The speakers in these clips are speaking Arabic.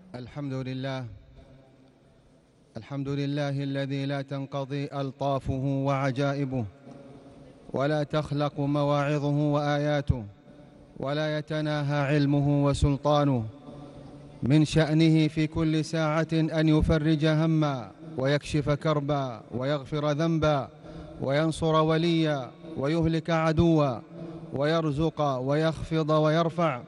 الحمد لله. الحمد لله الذي لا تنقضي ألطافه وعجائبه، ولا تخلق مواعظه وآياته، ولا يتناهى علمه وسلطانه. من شأنه في كل ساعة أن يفرج هما، ويكشف كربا، ويغفر ذنبا، وينصر وليا، ويهلك عدوا، ويرزق ويخفض ويرفع،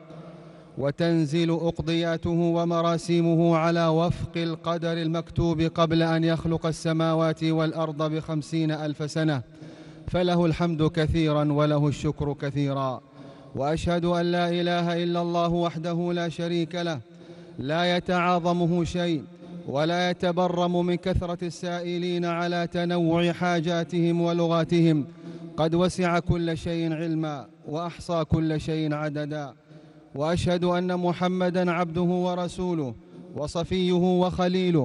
وتنزل أقضياته ومراسيمه على وفق القدر المكتوب قبل أن يخلق السماوات والأرض ب50,000 سنة. فله الحمد كثيرا وله الشكر كثيرا. وأشهد أن لا إله إلا الله وحده لا شريك له، لا يتعاظمه شيء ولا يتبرم من كثرة السائلين على تنوع حاجاتهم ولغاتهم. قد وسع كل شيء علما، وأحصى كل شيء عددا. وأشهد أن محمدًا عبده ورسوله، وصفيه وخليله،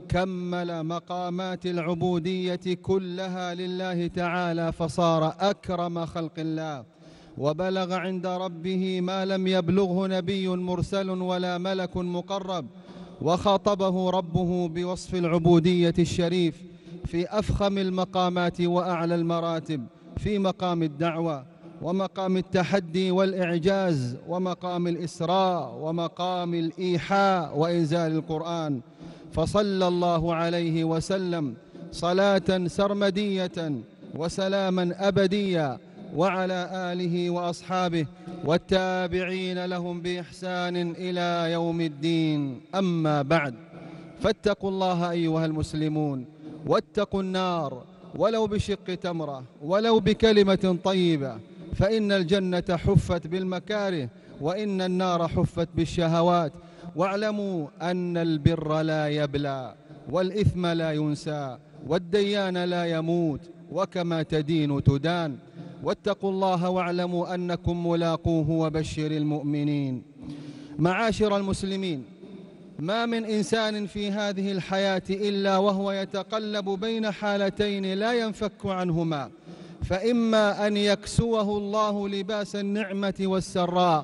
كمل مقامات العبودية كلها لله تعالى، فصار أكرم خلق الله، وبلغ عند ربه ما لم يبلغه نبي مرسل ولا ملك مقرب. وخاطبه ربه بوصف العبودية الشريف في أفخم المقامات وأعلى المراتب، في مقام الدعوة، ومقام التحدي والإعجاز، ومقام الإسراء، ومقام الإيحاء وإنزال القرآن. فصلى الله عليه وسلم صلاة سرمدية وسلاما أبديا، وعلى آله وأصحابه والتابعين لهم بإحسان إلى يوم الدين. أما بعد، فاتقوا الله أيها المسلمون، واتقوا النار ولو بشق تمرة، ولو بكلمة طيبة، فإن الجنة حفت بالمكاره، وإن النار حفت بالشهوات. واعلموا أن البر لا يبلى، والإثم لا ينسى، والديان لا يموت، وكما تدين تدان. واتقوا الله واعلموا أنكم ملاقوه، وبشر المؤمنين. معاشر المسلمين، ما من إنسان في هذه الحياة إلا وهو يتقلب بين حالتين لا ينفك عنهما، فإما أن يكسوه الله لباس النعمة والسراء،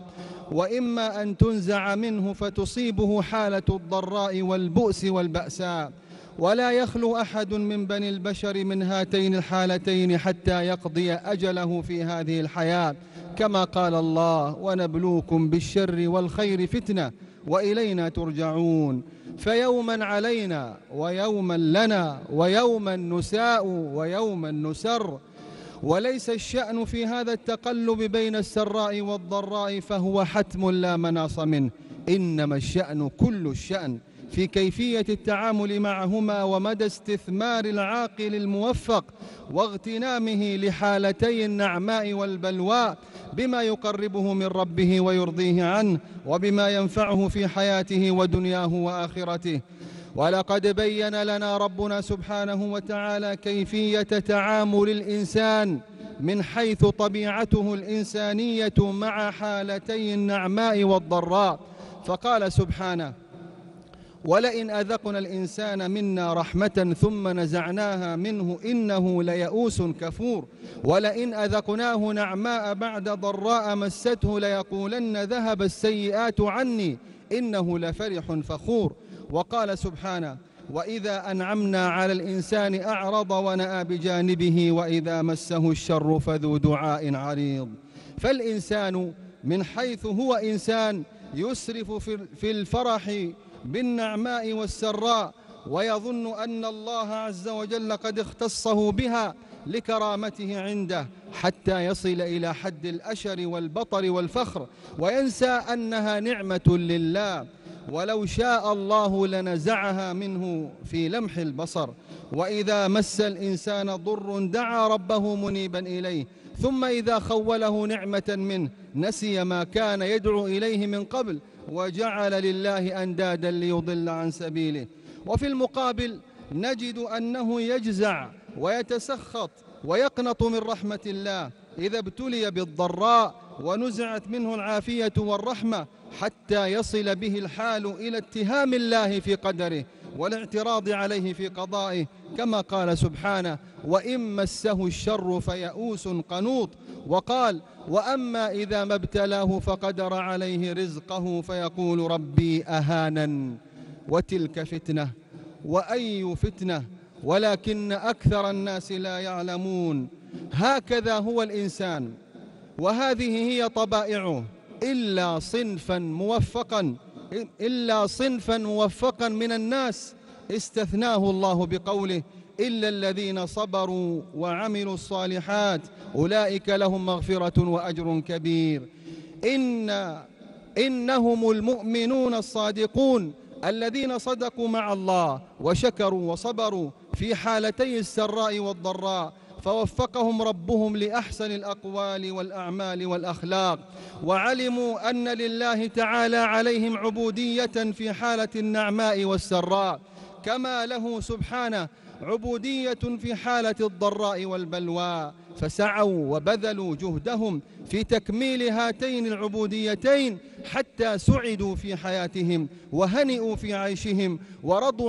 وإما أن تنزع منه فتصيبه حالة الضراء والبؤس والبأساء. ولا يخلو أحد من بني البشر من هاتين الحالتين حتى يقضي أجله في هذه الحياة، كما قال الله: ونبلوكم بالشر والخير فتنة وإلينا ترجعون. فيوما علينا، ويوما لنا، ويوما نساء، ويوما نسر. وليس الشأن في هذا التقلب بين السراء والضراء فهو حتم لا مناص منه، إنما الشأن كل الشأن في كيفية التعامل معهما، ومدى استثمار العاقل الموفق واغتنامه لحالتي النعماء والبلواء، بما يقربه من ربه ويرضيه عنه، وبما ينفعه في حياته ودنياه وآخرته. ولقد بين لنا ربنا سبحانه وتعالى كيفية تعامل الإنسان من حيث طبيعته الإنسانية مع حالتي النعماء والضراء، فقال سبحانه: ولئن أذقنا الإنسان منا رحمة ثم نزعناها منه إنه ليئوس كفور، ولئن أذقناه نعماء بعد ضراء مسته ليقولن ذهب السيئات عني إنه لفرح فخور. وقال سبحانه: وإذا أنعمنا على الإنسان أعرض ونأى بجانبه وإذا مسه الشر فذو دعاء عريض. فالإنسان من حيث هو إنسان يسرف في الفرح بالنعماء والسراء، ويظن أن الله عز وجل قد اختصه بها لكرامته عنده، حتى يصل إلى حد الأشر والبطر والفخر، وينسى أنها نعمة لله، ولو شاء الله لنزعها منه في لمح البصر. وإذا مس الإنسان ضر دعا ربه منيبا إليه، ثم إذا خوله نعمة منه نسي ما كان يدعو إليه من قبل، وجعل لله أندادا ليضل عن سبيله. وفي المقابل نجد أنه يجزع ويتسخط ويقنط من رحمة الله إذا ابتلي بالضراء ونزعت منه العافية والرحمة، حتى يصل به الحال إلى اتهام الله في قدره والاعتراض عليه في قضائه، كما قال سبحانه: وإن مسه الشر فيئوس قنوط. وقال: وأما إذا ما ابتلاه فقدر عليه رزقه فيقول ربي أهانن. وتلك فتنة، وأي فتنة ولكن أكثر الناس لا يعلمون. هكذا هو الإنسان، وهذه هي طبائعه، إلا صنفا موفقا من الناس استثناه الله بقوله: إلا الذين صبروا وعملوا الصالحات أولئك لهم مغفرة وأجر كبير. إنهم المؤمنون الصادقون الذين صدقوا مع الله وشكروا وصبروا في حالتي السراء والضراء، فوفقهم ربهم لأحسن الأقوال والأعمال والأخلاق، وعلموا أن لله تعالى عليهم عبودية في حالة النعماء والسراء، كما له سبحانه عبودية في حالة الضراء والبلوى، فسعوا وبذلوا جهدهم في تكميل هاتين العبوديتين حتى سعدوا في حياتهم وهنئوا في عيشهم ورضوا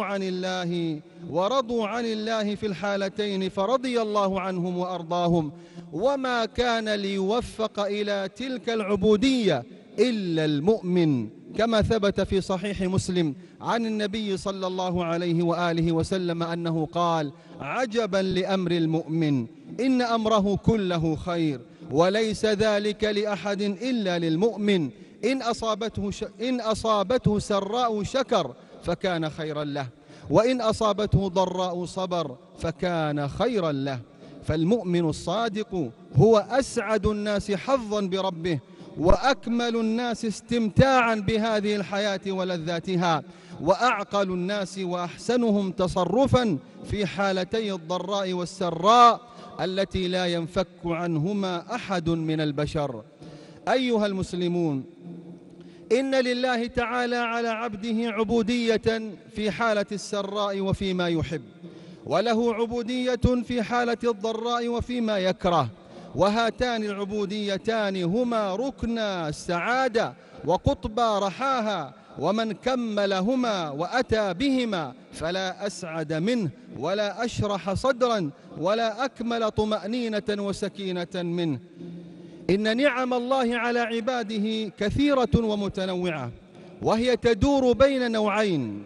عن الله في الحالتين، فرضي الله عنهم وأرضاهم. وما كان ليوفق إلى تلك العبودية إلا المؤمن، كما ثبت في صحيح مسلم عن النبي صلى الله عليه وآله وسلم أنه قال: عجبا لأمر المؤمن، إن أمره كله خير، وليس ذلك لأحد إلا للمؤمن، إن أصابته سراء شكر فكان خيرا له، وإن أصابته ضراء صبر فكان خيرا له. فالمؤمن الصادق هو أسعد الناس حظا بربه، وأكمل الناس استمتاعا بهذه الحياة ولذاتها، وأعقل الناس وأحسنهم تصرفا في حالتي الضراء والسراء التي لا ينفك عنهما أحد من البشر. أيها المسلمون، إن لله تعالى على عبده عبودية في حالة السراء وفيما يحب، وله عبودية في حالة الضراء وفيما يكره، وهاتان العبوديتان هما ركنا السعادة وقطبا رحاها، ومن كملهما وأتى بهما فلا أسعد منه، ولا أشرح صدرا، ولا أكمل طمأنينة وسكينة منه. إن نعم الله على عباده كثيرة ومتنوعة، وهي تدور بين نوعين: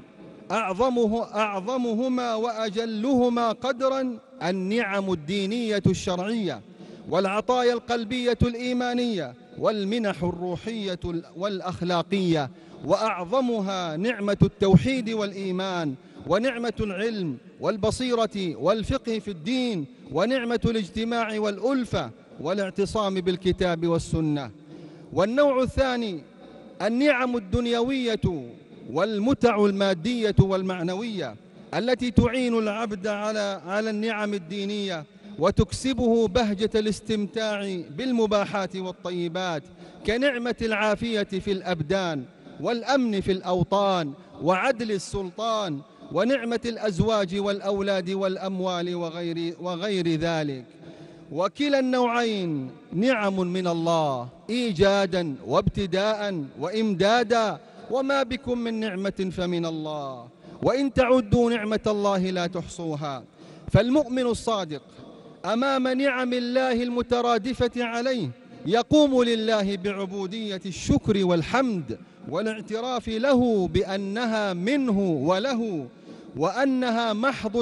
أعظمهما وأجلهما قدرا النعم الدينية الشرعية، والعطايا القلبية الإيمانية، والمنح الروحية والأخلاقية، وأعظمها نعمة التوحيد والإيمان، ونعمة العلم والبصيرة والفقه في الدين، ونعمة الاجتماع والألفة والاعتصام بالكتاب والسنة. والنوع الثاني النعم الدنيوية والمتع المادية والمعنوية التي تعين العبد على النعم الدينية وتكسبه بهجة الاستمتاع بالمباحات والطيبات، كنعمة العافية في الأبدان، والأمن في الأوطان، وعدل السلطان، ونعمة الأزواج والأولاد والأموال وغير ذلك. وكلا النوعين نعم من الله إيجادا وابتداء وإمدادا، وما بكم من نعمة فمن الله، وإن تعدوا نعمة الله لا تحصوها. فالمؤمن الصادق أمام نعم الله المترادفة عليه يقوم لله بعبودية الشكر والحمد والاعتراف له بأنها منه وله، وأنها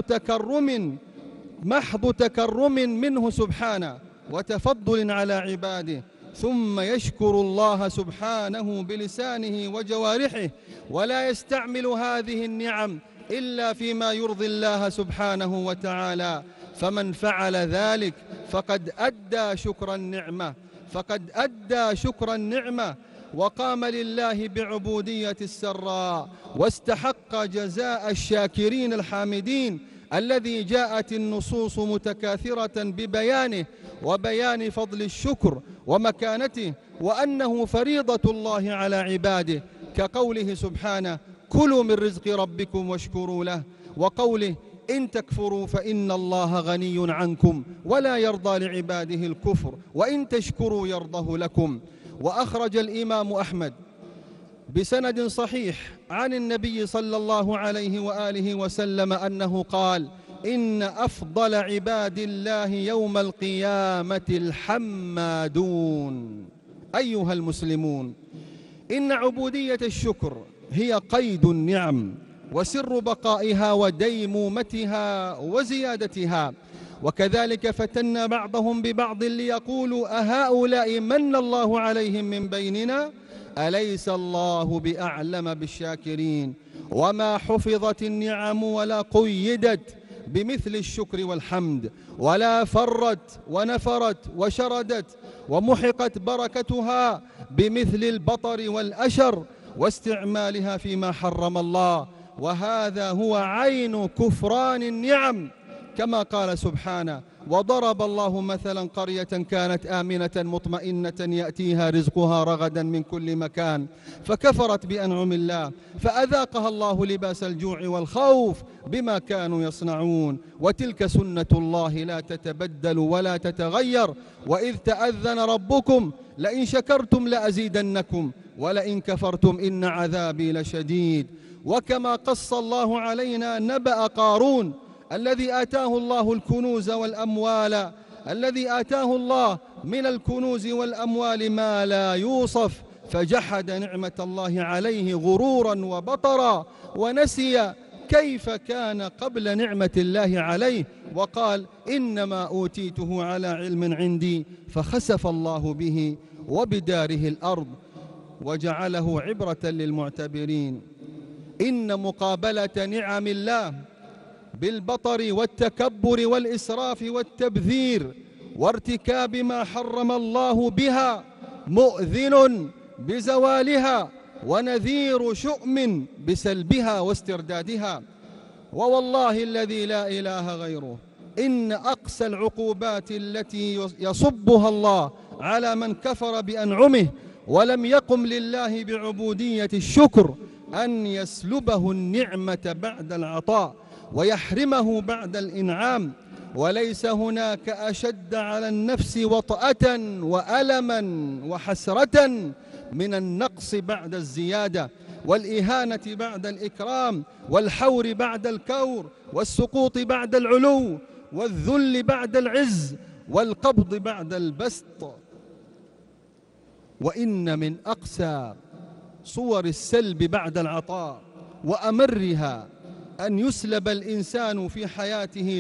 محض تكرم منه سبحانه وتفضل على عباده، ثم يشكر الله سبحانه بلسانه وجوارحه، ولا يستعمل هذه النعم إلا فيما يرضي الله سبحانه وتعالى. فمن فعل ذلك فقد أدى شكر النعمة وقام لله بعبودية السراء، واستحق جزاء الشاكرين الحامدين الذي جاءت النصوص متكاثرة ببيانه وبيان فضل الشكر ومكانته، وأنه فريضة الله على عباده، كقوله سبحانه: كلوا من رزق ربكم واشكروا له، وقوله: إن تكفروا فإن الله غني عنكم ولا يرضى لعباده الكفر وإن تشكروا يرضه لكم. وأخرج الإمام أحمد بسند صحيح عن النبي صلى الله عليه وآله وسلم أنه قال: إن أفضل عباد الله يوم القيامة الحمادون. أيها المسلمون، إن عبودية الشكر هي قيد النعم وسر بقائها وديمومتها وزيادتها. وكذلك فتنا بعضهم ببعض ليقولوا أهؤلاء من الله عليهم من بيننا أليس الله بأعلم بالشاكرين. وما حفظت النعم ولا قيدت بمثل الشكر والحمد، ولا فرت ونفرت وشردت ومحقت بركتها بمثل البطر والأشر واستعمالها فيما حرم الله. وهذا هو عين كفران النعم، كما قال سبحانه: وضرب الله مثلا قرية كانت آمنة مطمئنة يأتيها رزقها رغدا من كل مكان فكفرت بأنعم الله فأذاقها الله لباس الجوع والخوف بما كانوا يصنعون. وتلك سنة الله لا تتبدل ولا تتغير. وإذ تأذن ربكم لئن شكرتم لأزيدنكم ولئن كفرتم إن عذابي لشديد. وكما قص الله علينا نبأ قارون الذي آتاه الله الكنوز والأموال، الذي آتاه الله من الكنوز والأموال ما لا يوصف، فجحد نعمة الله عليه غرورا وبطرا ونسي كيف كان قبل نعمة الله عليه، وقال: إنما أوتيته على علم عندي، فخسف الله به وبداره الأرض وجعله عبرة للمعتبرين. إن مقابلة نعم الله بالبطر والتكبر والإسراف والتبذير وارتكاب ما حرم الله بها مؤذن بزوالها ونذير شؤم بسلبها واستردادها. ووالله الذي لا إله غيره إن أقسى العقوبات التي يصبها الله على من كفر بأنعمه ولم يقم لله بعبودية الشكر أن يسلبه النعمة بعد العطاء ويحرمه بعد الإنعام. وليس هناك أشد على النفس وطأة وألما وحسرة من النقص بعد الزيادة، والإهانة بعد الإكرام، والحور بعد الكور، والسقوط بعد العلو، والذل بعد العز، والقبض بعد البسط. وإن من أقسى صور السلب بعد العطاء وأمرها أن يسلب الإنسان في حياته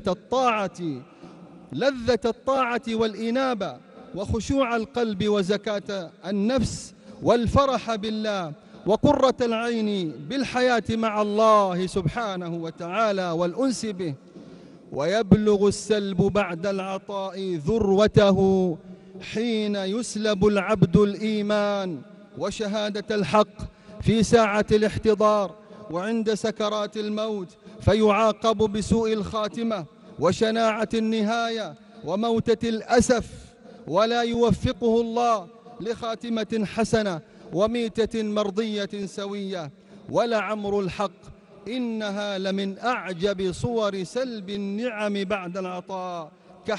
لذة الطاعة والإنابة وخشوع القلب وزكاة النفس والفرح بالله وقرة العين بالحياة مع الله سبحانه وتعالى والأنس به. ويبلغ السلب بعد العطاء ذروته حين يسلب العبد الإيمان وشهادة الحق في ساعة الاحتضار وعند سكرات الموت، فيعاقب بسوء الخاتمة وشناعة النهاية وموتة الأسف، ولا يوفقه الله لخاتمة حسنة وميتة مرضية سوية. ولعمر الحق إنها لمن أعجب صور سلب النعم بعد العطاء،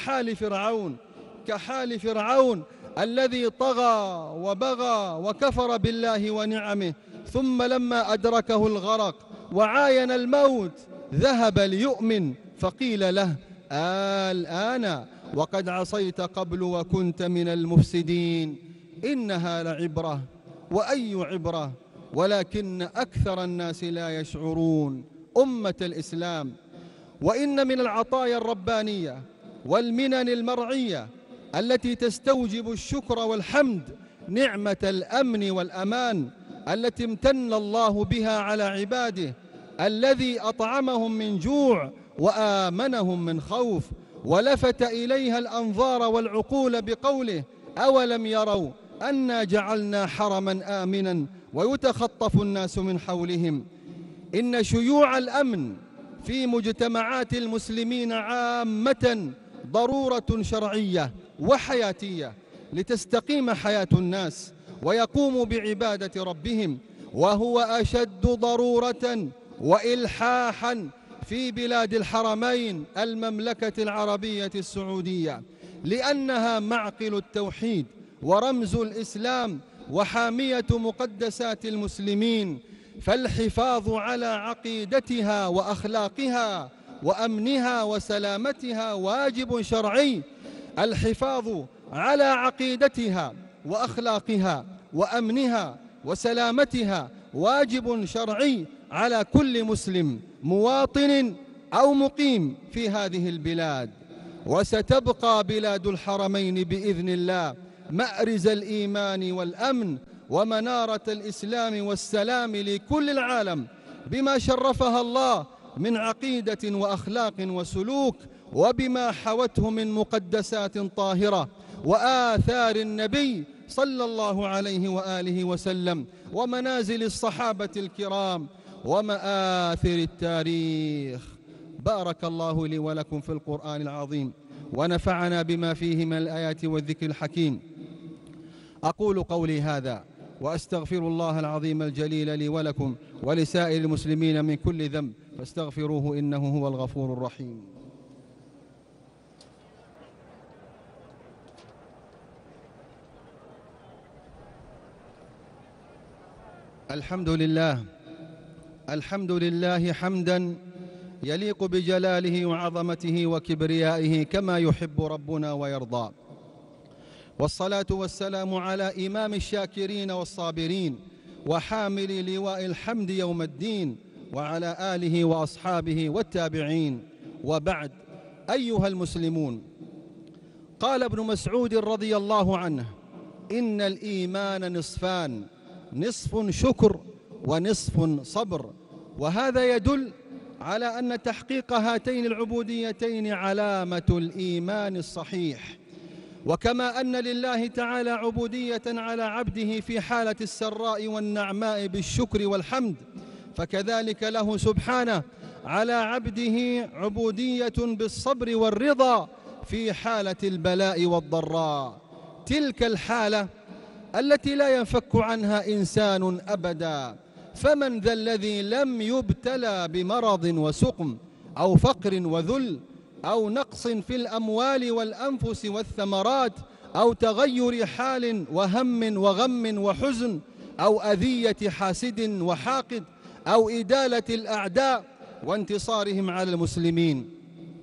كحال فرعون الذي طغى وبغى وكفر بالله ونعمه، ثم لما أدركه الغرق وعاين الموت ذهب ليؤمن فقيل له: الآن وقد عصيت قبل وكنت من المفسدين. إنها لعبرة، وأي عبرة، ولكن أكثر الناس لا يشعرون. أمة الإسلام، وإن من العطايا الربانية والمنن المرعية التي تستوجب الشكر والحمد نعمة الأمن والأمان التي امتن الله بها على عباده، الذي أطعمهم من جوع وآمنهم من خوف، ولفت إليها الأنظار والعقول بقوله: أولم يروا أنا جعلنا حرما آمنا ويتخطف الناس من حولهم. إن شيوع الأمن في مجتمعات المسلمين عامة ضرورة شرعية وحياتية لتستقيم حياة الناس ويقوموا بعبادة ربهم، وهو أشد ضرورة وإلحاحا في بلاد الحرمين المملكة العربية السعودية، لأنها معقل التوحيد ورمز الإسلام وحامية مقدسات المسلمين. فالحفاظ على عقيدتها وأخلاقها وأمنها وسلامتها واجب شرعي. الحفاظ على عقيدتها وأخلاقها وأمنها وسلامتها واجب شرعي على كل مسلم مواطن أو مقيم في هذه البلاد. وستبقى بلاد الحرمين بإذن الله مأرز الإيمان والأمن ومنارة الإسلام والسلام لكل العالم، بما شرفها الله من عقيدة وأخلاق وسلوك، وبما حوته من مقدسات طاهرة وآثار النبي صلى الله عليه وآله وسلم، ومنازل الصحابة الكرام، ومآثر التاريخ. بارك الله لي ولكم في القرآن العظيم، ونفعنا بما فيه من الآيات والذكر الحكيم. أقول قولي هذا وأستغفر الله العظيم الجليل لي ولكم ولسائر المسلمين من كل ذنب، فاستغفروه إنه هو الغفور الرحيم. الحمد لله حمدا يليق بجلاله وعظمته وكبريائه كما يحب ربنا ويرضى، والصلاة والسلام على إمام الشاكرين والصابرين وحامل لواء الحمد يوم الدين، وعلى آله وأصحابه والتابعين. وبعد، أيها المسلمون، قال ابن مسعود رضي الله عنه: إن الإيمان نصفان، نصف شكر ونصف صبر. وهذا يدل على أن تحقيق هاتين العبوديتين علامة الإيمان الصحيح. وكما أن لله تعالى عبودية على عبده في حالة السراء والنعماء بالشكر والحمد، فكذلك له سبحانه على عبده عبودية بالصبر والرضا في حالة البلاء والضراء، تلك الحالة التي لا ينفك عنها إنسان أبدا. فمن ذا الذي لم يبتلى بمرض وسقم أو فقر وذل أو نقص في الأموال والأنفس والثمرات أو تغير حال وهم وغم وحزن أو أذية حاسد وحاقد أو إدالة الأعداء وانتصارهم على المسلمين؟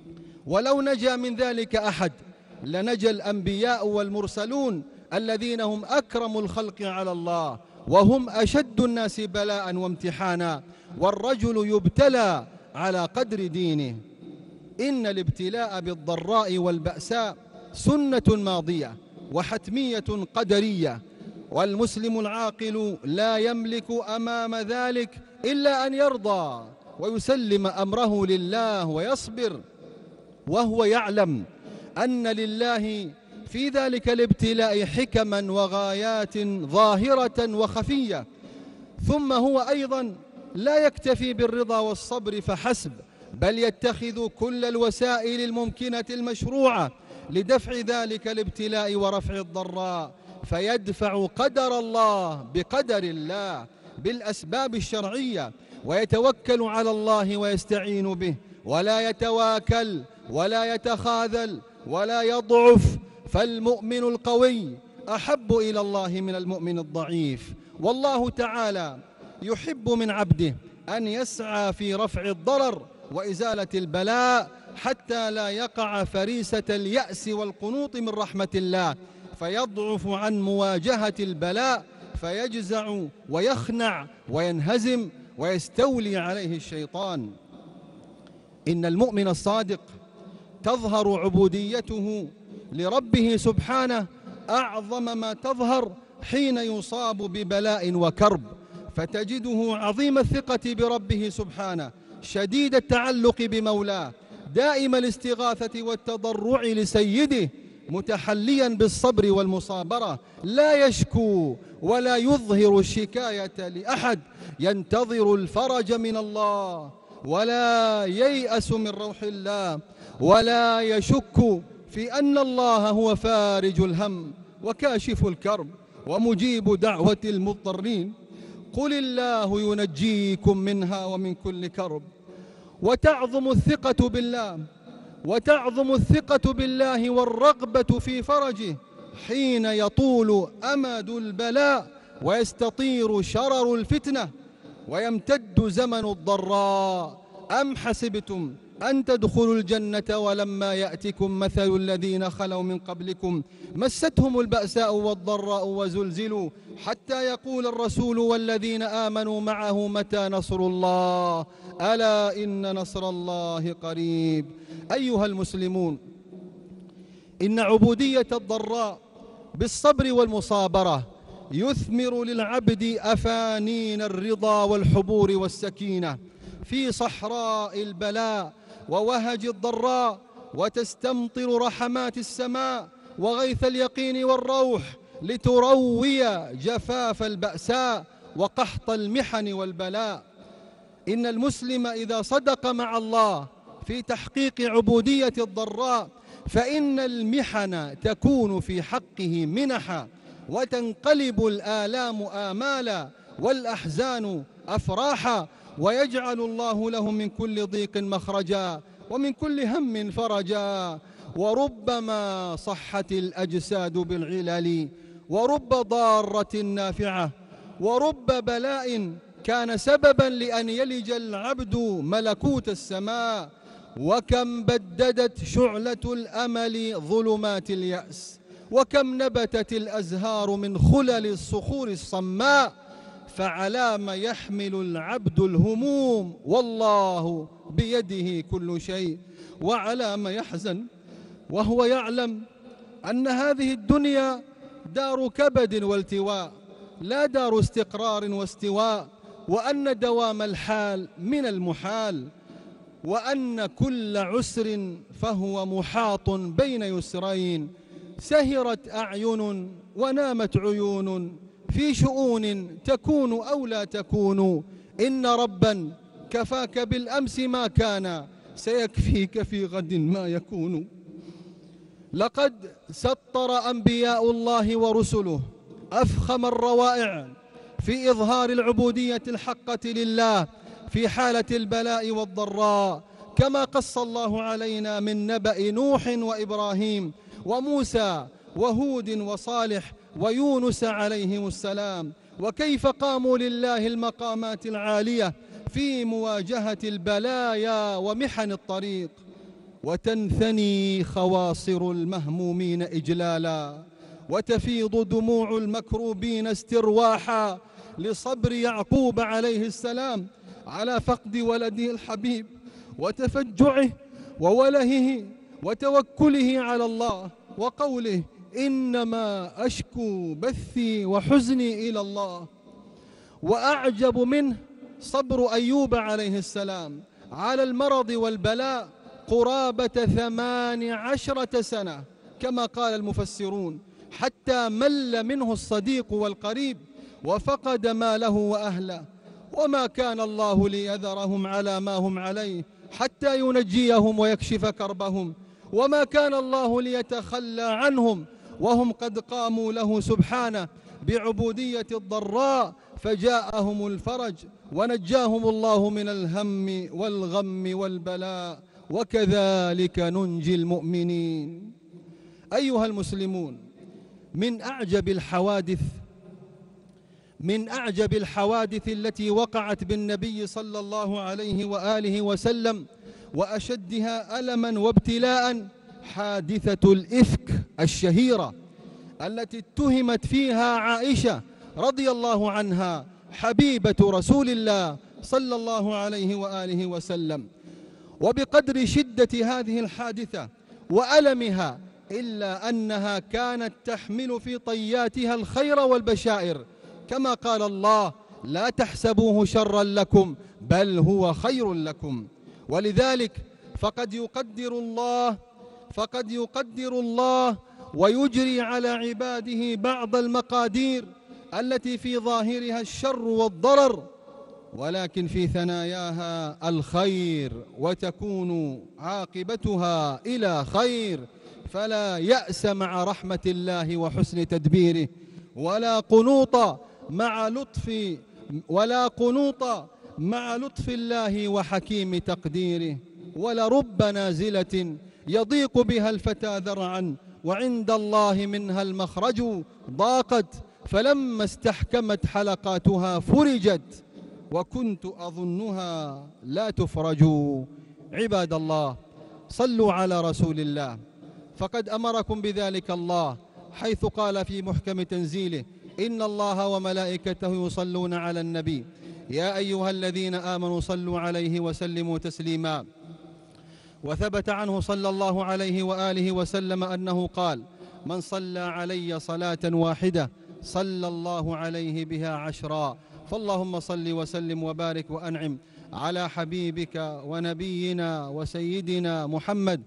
ولو نجا من ذلك أحد لنجا الأنبياء والمرسلون الذين هم أكرم الخلق على الله، وهم أشد الناس بلاء وامتحانا، والرجل يبتلى على قدر دينه. إن الابتلاء بالضراء والبأساء سنة ماضية وحتمية قدرية، والمسلم العاقل لا يملك أمام ذلك إلا أن يرضى ويسلم أمره لله ويصبر، وهو يعلم أن لله في ذلك الابتلاء حكما وغايات ظاهرة وخفية. ثم هو أيضا لا يكتفي بالرضا والصبر فحسب، بل يتخذ كل الوسائل الممكنة المشروعة لدفع ذلك الابتلاء ورفع الضراء، فيدفع قدر الله بقدر الله بالأسباب الشرعية، ويتوكل على الله ويستعين به، ولا يتواكل ولا يتخاذل ولا يضعف. فالمؤمن القوي أحب إلى الله من المؤمن الضعيف. والله تعالى يحب من عبده أن يسعى في رفع الضرر وإزالة البلاء حتى لا يقع فريسة اليأس والقنوط من رحمة الله، فيضعف عن مواجهة البلاء، فيجزع ويخنع وينهزم ويستولي عليه الشيطان. إن المؤمن الصادق تظهر عبوديته لربه سبحانه أعظم ما تظهر حين يصاب ببلاء وكرب، فتجده عظيم الثقة بربه سبحانه، شديد التعلق بمولاه، دائم الاستغاثة والتضرع لسيده، متحليا بالصبر والمصابرة، لا يشكو ولا يظهر الشكاية لأحد، ينتظر الفرج من الله ولا ييأس من روح الله، ولا يشك في أن الله هو فارج الهم وكاشف الكرب ومجيب دعوة المضطرين. قل الله ينجيكم منها ومن كل كرب. وتعظم الثقة بالله والرغبة في فرجه حين يطول أمد البلاء ويستطير شرر الفتنة ويمتد زمن الضراء. أم حسبتم أن تدخلوا الجنة ولما يأتكم مثل الذين خلوا من قبلكم مستهم البأساء والضراء وزلزلوا حتى يقول الرسول والذين آمنوا معه متى نصر الله ألا إن نصر الله قريب. أيها المسلمون، إن عبودية الضراء بالصبر والمصابرة يثمر للعبد أفانين الرضا والحبور والسكينة في صحراء البلاء ووهج الضراء، وتستمطر رحمات السماء وغيث اليقين والروح لتروي جفاف البأساء وقحط المحن والبلاء. إن المسلم إذا صدق مع الله في تحقيق عبودية الضراء فإن المحن تكون في حقه منحا، وتنقلب الآلام آمالا والأحزان أفراحا، ويجعل الله له من كل ضيق مخرجا ومن كل هم فرجا. وربما صحت الأجساد بالعلل، ورب ضارة نافعة، ورب بلاء كان سببا لأن يلج العبد ملكوت السماء، وكم بددت شعلة الأمل ظلمات اليأس، وكم نبتت الأزهار من خلل الصخور الصماء. فعلى ما يحمل العبد الهموم والله بيده كل شيء، وعلى ما يحزن وهو يعلم أن هذه الدنيا دار كبد والتواء لا دار استقرار واستواء، وأن دوام الحال من المحال، وأن كل عسر فهو محاط بين يسرين. سهرت أعين ونامت عيون في شؤون تكون أو لا تكون، إن ربا كفاك بالأمس ما كان سيكفيك في غد ما يكون. لقد سطر أنبياء الله ورسله أفخم الروائع في إظهار العبودية الحقة لله في حالة البلاء والضراء، كما قص الله علينا من نبأ نوح وإبراهيم وموسى وهود وصالح ويونس عليهم السلام، وكيف قاموا لله المقامات العالية في مواجهة البلايا ومحن الطريق. وتنثني خواصر المهمومين إجلالا، وتفيض دموع المكروبين استرواحا لصبر يعقوب عليه السلام على فقد ولده الحبيب، وتفجعه وولهه وتوكله على الله، وقوله إنما أشكو بثي وحزني إلى الله. وأعجب منه صبر أيوب عليه السلام على المرض والبلاء قرابة 18 سنة كما قال المفسرون، حتى مل منه الصديق والقريب وفقد ماله وأهله. وما كان الله ليذرهم على ما هم عليه حتى ينجيهم ويكشف كربهم، وما كان الله ليتخلى عنهم وهم قد قاموا له سبحانه بعبودية الضراء فجاءهم الفرج ونجاهم الله من الهم والغم والبلاء، وكذلك ننجي المؤمنين. أيها المسلمون، من أعجب الحوادث التي وقعت بالنبي صلى الله عليه وآله وسلم وأشدها ألما وابتلاء حادثة الإفك الشهيرة التي اتهمت فيها عائشة رضي الله عنها حبيبة رسول الله صلى الله عليه وآله وسلم. وبقدر شدة هذه الحادثة وألمها إلا أنها كانت تحمل في طياتها الخير والبشائر، كما قال الله لا تحسبوه شرا لكم بل هو خير لكم. ولذلك فقد يقدر الله ويجري على عباده بعض المقادير التي في ظاهرها الشر والضرر، ولكن في ثناياها الخير وتكون عاقبتها إلى خير. فلا يأس مع رحمة الله وحسن تدبيره، ولا قنوط مع لطف الله وحكيم تقديره. ولرب نازلة يضيق بها الفتى ذرعا وعند الله منها المخرج ضاقت، فلما استحكمت حلقاتها فرجت وكنت أظنها لا تفرج. عباد الله، صلوا على رسول الله، فقد أمركم بذلك الله، حيث قال في محكم تنزيله: إن الله وملائكته يصلون على النبي يا أيها الذين آمنوا صلوا عليه وسلموا تسليما. وثبت عنه صلى الله عليه وآله وسلم أنه قال: من صلى علي صلاة واحدة صلى الله عليه بها 10. فاللهم صل وسلم وبارك وأنعم على حبيبك ونبينا وسيدنا محمد،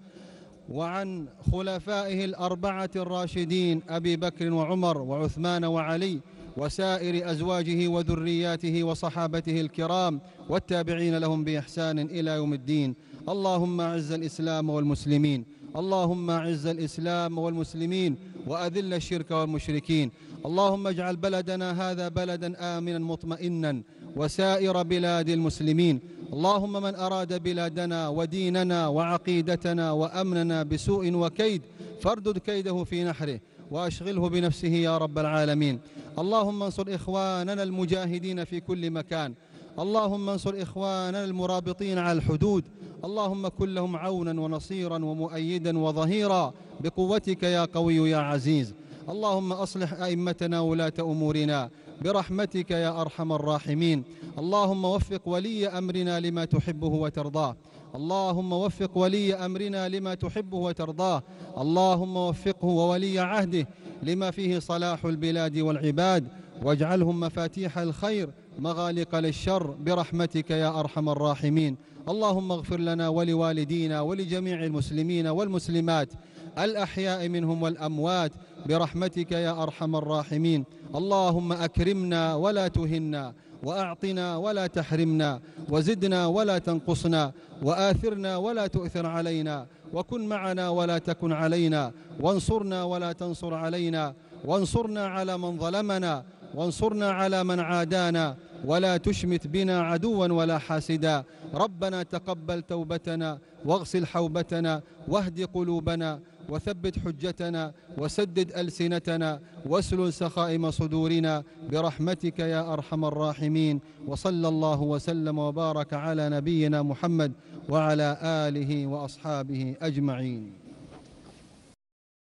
وعن خلفائه الأربعة الراشدين أبي بكر وعمر وعثمان وعلي، وسائر أزواجه وذرياته وصحابته الكرام والتابعين لهم بإحسان إلى يوم الدين. اللهم أعز الإسلام والمسلمين، اللهم أعز الإسلام والمسلمين وأذل الشرك والمشركين. اللهم اجعل بلدنا هذا بلدا آمنا مطمئنا وسائر بلاد المسلمين. اللهم من أراد بلادنا وديننا وعقيدتنا وأمننا بسوء وكيد فاردد كيده في نحره وأشغله بنفسه يا رب العالمين. اللهم انصر إخواننا المجاهدين في كل مكان، اللهم انصر إخواننا المرابطين على الحدود، اللهم كن لهم عونا ونصيرا ومؤيدا وظهيرا بقوتك يا قوي يا عزيز. اللهم أصلح أئمتنا ولاة أمورنا برحمتك يا أرحم الراحمين. اللهم وفق ولي أمرنا لما تحبه وترضاه، اللهم وفق ولي أمرنا لما تحبه وترضاه، اللهم وفقه وولي عهده لما فيه صلاح البلاد والعباد، واجعلهم مفاتيح الخير مغالق للشر برحمتك يا أرحم الراحمين. اللهم اغفر لنا ولوالدينا ولجميع المسلمين والمسلمات الأحياء منهم والأموات برحمتك يا أرحم الراحمين. اللهم أكرمنا ولا تهنا، وأعطنا ولا تحرمنا، وزدنا ولا تنقصنا، وآثرنا ولا تؤثر علينا، وكن معنا ولا تكن علينا، وانصرنا ولا تنصر علينا، وانصرنا على من ظلمنا، وانصرنا على من عادانا، ولا تشمت بنا عدوا ولا حاسدا. ربنا تقبل توبتنا واغسل حوبتنا واهد قلوبنا وثبت حجتنا وسدد ألسنتنا واسلل سخائم صدورنا برحمتك يا أرحم الراحمين. وصلى الله وسلم وبارك على نبينا محمد وعلى آله وأصحابه أجمعين.